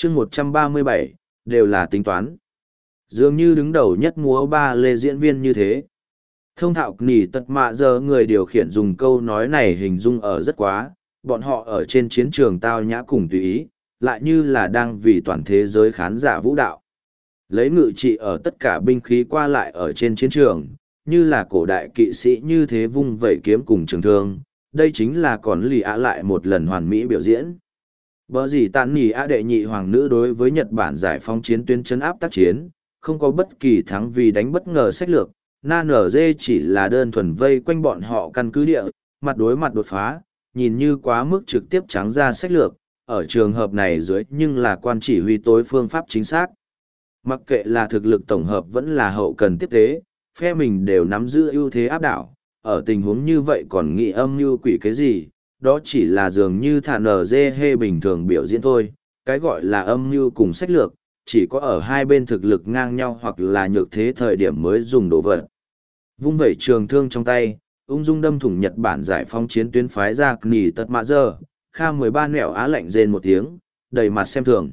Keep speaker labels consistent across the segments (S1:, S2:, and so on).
S1: chương 137, đều là tính toán. Dường như đứng đầu nhất múa ba lê diễn viên như thế. Thông thạo nỉ tật mạ giờ người điều khiển dùng câu nói này hình dung ở rất quá, bọn họ ở trên chiến trường tao nhã cùng tùy ý, lại như là đang vì toàn thế giới khán giả vũ đạo. Lấy ngự trị ở tất cả binh khí qua lại ở trên chiến trường, như là cổ đại kỵ sĩ như thế vung vẩy kiếm cùng trường thương, đây chính là còn lì ạ lại một lần hoàn mỹ biểu diễn. Bở gì tàn nỉ ạ đệ nhị hoàng nữ đối với Nhật Bản giải phóng chiến tuyến trấn áp tác chiến, không có bất kỳ thắng vì đánh bất ngờ sách lược, NNZ chỉ là đơn thuần vây quanh bọn họ căn cứ địa, mặt đối mặt đột phá, nhìn như quá mức trực tiếp trắng ra sách lược, ở trường hợp này dưới nhưng là quan chỉ huy tối phương pháp chính xác. Mặc kệ là thực lực tổng hợp vẫn là hậu cần tiếp tế, phe mình đều nắm giữ ưu thế áp đảo, ở tình huống như vậy còn nghĩ âm mưu quỷ cái gì, đó chỉ là dường như thả nở dê hê bình thường biểu diễn thôi, cái gọi là âm mưu cùng sách lược, chỉ có ở hai bên thực lực ngang nhau hoặc là nhược thế thời điểm mới dùng đồ vật. Vung vẩy trường thương trong tay, ung dung đâm thủng Nhật Bản giải phóng chiến tuyến phái ra nỉ tật mạ giờ, Kha 13 nẻo á lạnh rên một tiếng, đầy mặt xem thường.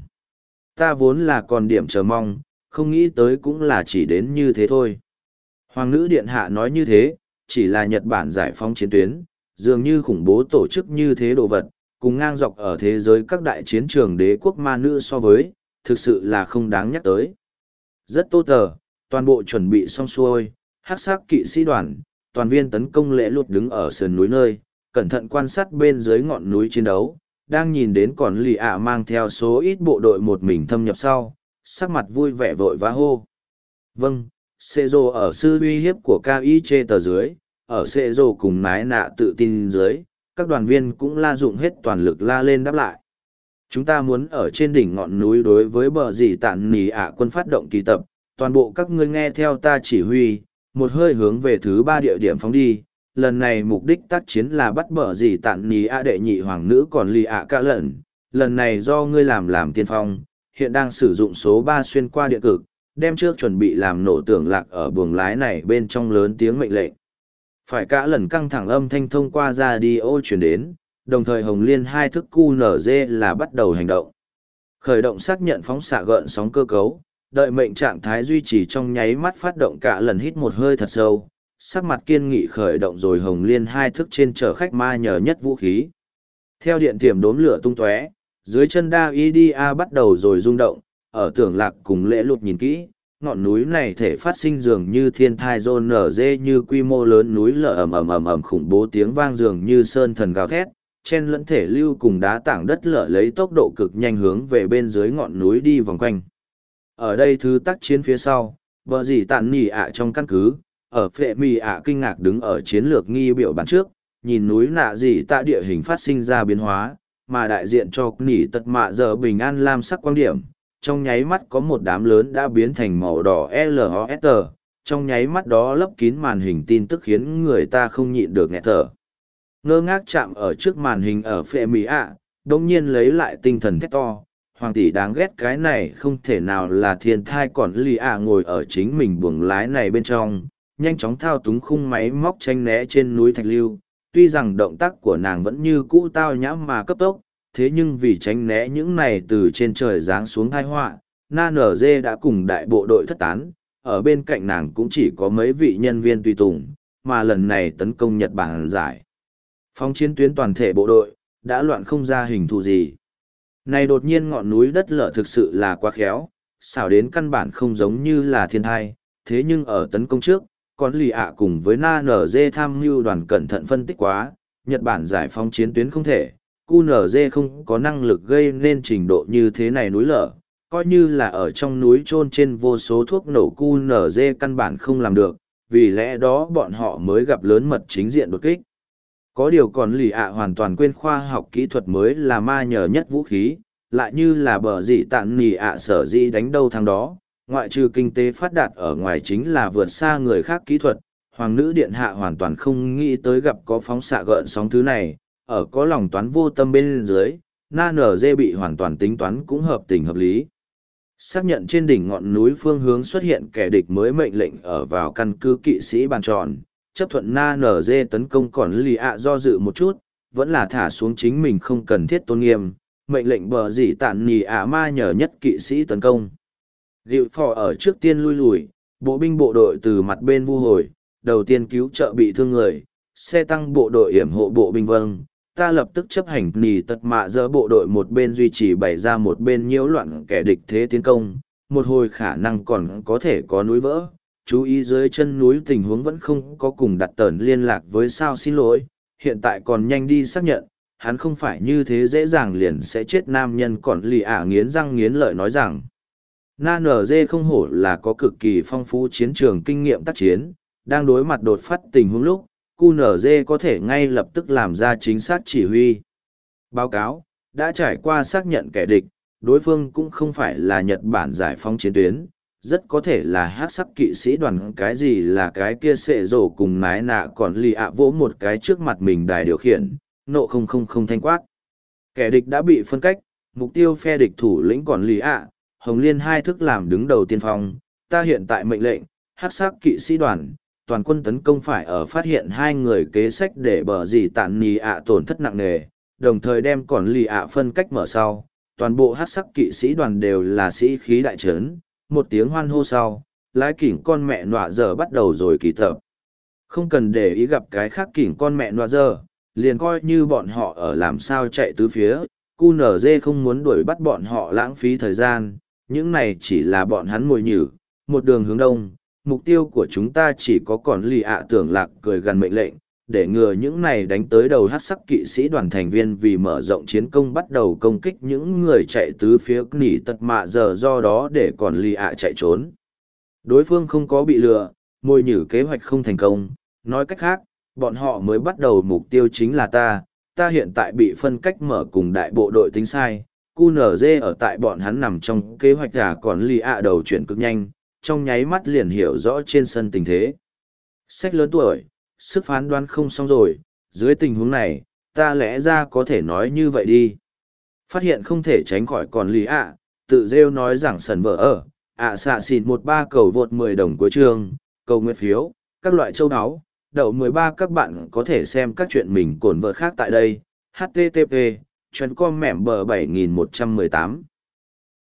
S1: Ta vốn là còn điểm chờ mong, không nghĩ tới cũng là chỉ đến như thế thôi. Hoàng nữ điện hạ nói như thế, chỉ là Nhật Bản giải phóng chiến tuyến, dường như khủng bố tổ chức như thế đồ vật, cùng ngang dọc ở thế giới các đại chiến trường đế quốc ma nữ so với, thực sự là không đáng nhắc tới. Rất tốt tờ, toàn bộ chuẩn bị xong xuôi, hắc sắc kỵ sĩ đoàn, toàn viên tấn công lễ lụt đứng ở sườn núi nơi, cẩn thận quan sát bên dưới ngọn núi chiến đấu, đang nhìn đến còn lì ạ mang theo số ít bộ đội một mình thâm nhập sau, sắc mặt vui vẻ vội vã hô. Vâng, Sê Dô ở sư uy hiếp của KI chê tờ dưới, ở Sê Dô cùng nái nạ tự tin dưới, các đoàn viên cũng la dụng hết toàn lực la lên đáp lại. Chúng ta muốn ở trên đỉnh ngọn núi đối với bờ dì tản nỉ ạ quân phát động kỳ tập, toàn bộ các ngươi nghe theo ta chỉ huy, một hơi hướng về thứ 3 địa điểm phóng đi. Lần này mục đích tác chiến là bắt bờ dì tản nỉ ạ đệ nhị hoàng nữ còn lì ạ cả lần này do ngươi làm tiên phong, hiện đang sử dụng số 3 xuyên qua địa cực, đem trước chuẩn bị làm nổ tưởng lạc ở buồng lái này bên trong lớn tiếng mệnh lệnh. Phải cả lần căng thẳng âm thanh thông qua radio chuyển đến, đồng thời Hồng Liên hai thức QNZ là bắt đầu hành động. Khởi động xác nhận phóng xạ gợn sóng cơ cấu, đợi mệnh trạng thái duy trì trong nháy mắt phát động cả lần hít một hơi thật sâu, sắc mặt kiên nghị khởi động rồi Hồng Liên hai thức trên chở khách ma nhờ nhất vũ khí. Theo điện thiểm đốm lửa tung tóe, dưới chân đa IDA bắt đầu rồi rung động, ở tưởng lạc cùng lễ lụt nhìn kỹ, ngọn núi này thể phát sinh dường như thiên thai rôn nở dê như quy mô lớn núi lở ầm khủng bố tiếng vang dường như sơn thần gào thét, chen lẫn thể lưu cùng đá tảng đất lở lấy tốc độ cực nhanh hướng về bên dưới ngọn núi đi vòng quanh. Ở đây thứ tác chiến phía sau, bờ dì tàn nỉ ạ trong căn cứ, ở phệ mì ạ kinh ngạc đứng ở chiến lược nghi biểu bản trước, nhìn núi nạ dì tạ địa hình phát sinh ra biến hóa, mà đại diện cho nỉ tật mạ giờ bình an lam sắc quan điểm, trong nháy mắt có một đám lớn đã biến thành màu đỏ LOST, trong nháy mắt đó lấp kín màn hình tin tức khiến người ta không nhịn được nghẹt thở. Ngơ ngác chạm ở trước màn hình ở phệ mỹ ạ, đông nhiên lấy lại tinh thần thét to, hoàng tỷ đáng ghét cái này không thể nào là thiên thai còn lì ạ ngồi ở chính mình buồng lái này bên trong, nhanh chóng thao túng khung máy móc tranh né trên núi thạch lưu, tuy rằng động tác của nàng vẫn như cũ tao nhã mà cấp tốc, thế nhưng vì tránh né những này từ trên trời giáng xuống tai họa, NNZ đã cùng đại bộ đội thất tán, ở bên cạnh nàng cũng chỉ có mấy vị nhân viên tùy tùng, mà lần này tấn công Nhật Bản giải. Phóng chiến tuyến toàn thể bộ đội, đã loạn không ra hình thù gì. Này đột nhiên ngọn núi đất lở thực sự là quá khéo, xảo đến căn bản không giống như là thiên thai, thế nhưng ở tấn công trước, con lì ạ cùng với NNZ tham mưu đoàn cẩn thận phân tích quá, Nhật Bản giải phóng chiến tuyến không thể, QNZ không có năng lực gây nên trình độ như thế này núi lở, coi như là ở trong núi chôn trên vô số thuốc nổ QNZ căn bản không làm được, vì lẽ đó bọn họ mới gặp lớn mật chính diện đột kích. Có điều còn lì ạ hoàn toàn quên khoa học kỹ thuật mới là ma nhờ nhất vũ khí, lại như là bờ dị tạn nì ạ sở dĩ đánh đâu thằng đó, ngoại trừ kinh tế phát đạt ở ngoài chính là vượt xa người khác kỹ thuật. Hoàng nữ điện hạ hoàn toàn không nghĩ tới gặp có phóng xạ gợn sóng thứ này, ở có lòng toán vô tâm bên dưới, NNZ bị hoàn toàn tính toán cũng hợp tình hợp lý. Xác nhận trên đỉnh ngọn núi phương hướng xuất hiện kẻ địch mới mệnh lệnh ở vào căn cứ kỵ sĩ bàn tròn, chấp thuận NNZ tấn công còn lì ạ do dự một chút, vẫn là thả xuống chính mình không cần thiết tôn nghiêm, mệnh lệnh bờ dì tản nì ả ma nhờ nhất kỵ sĩ tấn công. Dịu phò ở trước tiên lui lùi, bộ binh bộ đội từ mặt bên vu hồi, đầu tiên cứu trợ bị thương người, xe tăng bộ đội yểm hộ bộ binh vâng. Ta lập tức chấp hành nì tật mạ dỡ bộ đội một bên duy trì bày ra một bên nhiễu loạn kẻ địch thế tiến công, một hồi khả năng còn có thể có núi vỡ. Chú ý dưới chân núi tình huống vẫn không có cùng đặt tờn liên lạc với sao xin lỗi, hiện tại còn nhanh đi xác nhận, hắn không phải như thế dễ dàng liền sẽ chết. Nam nhân còn lì ả nghiến răng nghiến lợi nói rằng, Na NG không hổ là có cực kỳ phong phú chiến trường kinh nghiệm tác chiến, đang đối mặt đột phát tình huống lúc, QNZ có thể ngay lập tức làm ra chính xác chỉ huy. Báo cáo, đã trải qua xác nhận kẻ địch, đối phương cũng không phải là Nhật Bản giải phóng chiến tuyến, rất có thể là hắc sắc kỵ sĩ đoàn. Cái gì là cái kia sệ rổ cùng nái nạ còn lì ạ vỗ một cái trước mặt mình đài điều khiển, nộ không thanh quát. Kẻ địch đã bị phân cách, mục tiêu phe địch thủ lĩnh còn lì ạ, Hồng Liên hai thức làm đứng đầu tiên phong, ta hiện tại mệnh lệnh, hắc sắc kỵ sĩ đoàn, toàn quân tấn công phải ở phát hiện hai người kế sách để bờ dì tản nì ạ tổn thất nặng nề, đồng thời đem còn lì ạ phân cách mở sau. Toàn bộ hắc sắc kỵ sĩ đoàn đều là sĩ khí đại trấn, một tiếng hoan hô sau, lái kỉnh con mẹ nọa giờ bắt đầu rồi kỳ tập. Không cần để ý gặp cái khác kỉnh con mẹ nọa giờ, liền coi như bọn họ ở làm sao chạy tứ phía, QNZ không muốn đuổi bắt bọn họ lãng phí thời gian, những này chỉ là bọn hắn mồi nhử, một đường hướng đông. Mục tiêu của chúng ta chỉ có còn lì ạ tưởng lạc cười gần mệnh lệnh, để ngừa những này đánh tới đầu hắc sắc kỵ sĩ đoàn thành viên vì mở rộng chiến công bắt đầu công kích những người chạy tứ phía nỉ tật mạ giờ, do đó để còn lì ạ chạy trốn. Đối phương không có bị lừa, mồi nhử kế hoạch không thành công, nói cách khác, bọn họ mới bắt đầu mục tiêu chính là ta hiện tại bị phân cách mở cùng đại bộ đội tính sai, QNZ ở tại bọn hắn nằm trong kế hoạch còn lì ạ đầu chuyển cực nhanh, trong nháy mắt liền hiểu rõ trên sân tình thế. Sách lớn tuổi, sức phán đoán không xong rồi, dưới tình huống này, ta lẽ ra có thể nói như vậy đi. Phát hiện không thể tránh khỏi còn lì ạ, tự rêu nói rằng sần vợ ở, xạ xịt 13 cầu vượt 10 đồng cuối chương, cầu nguyện phiếu, các loại châu áo, đậu 13. Các bạn có thể xem các chuyện mình cổn vợ khác tại đây, http://com mẻm bờ 7118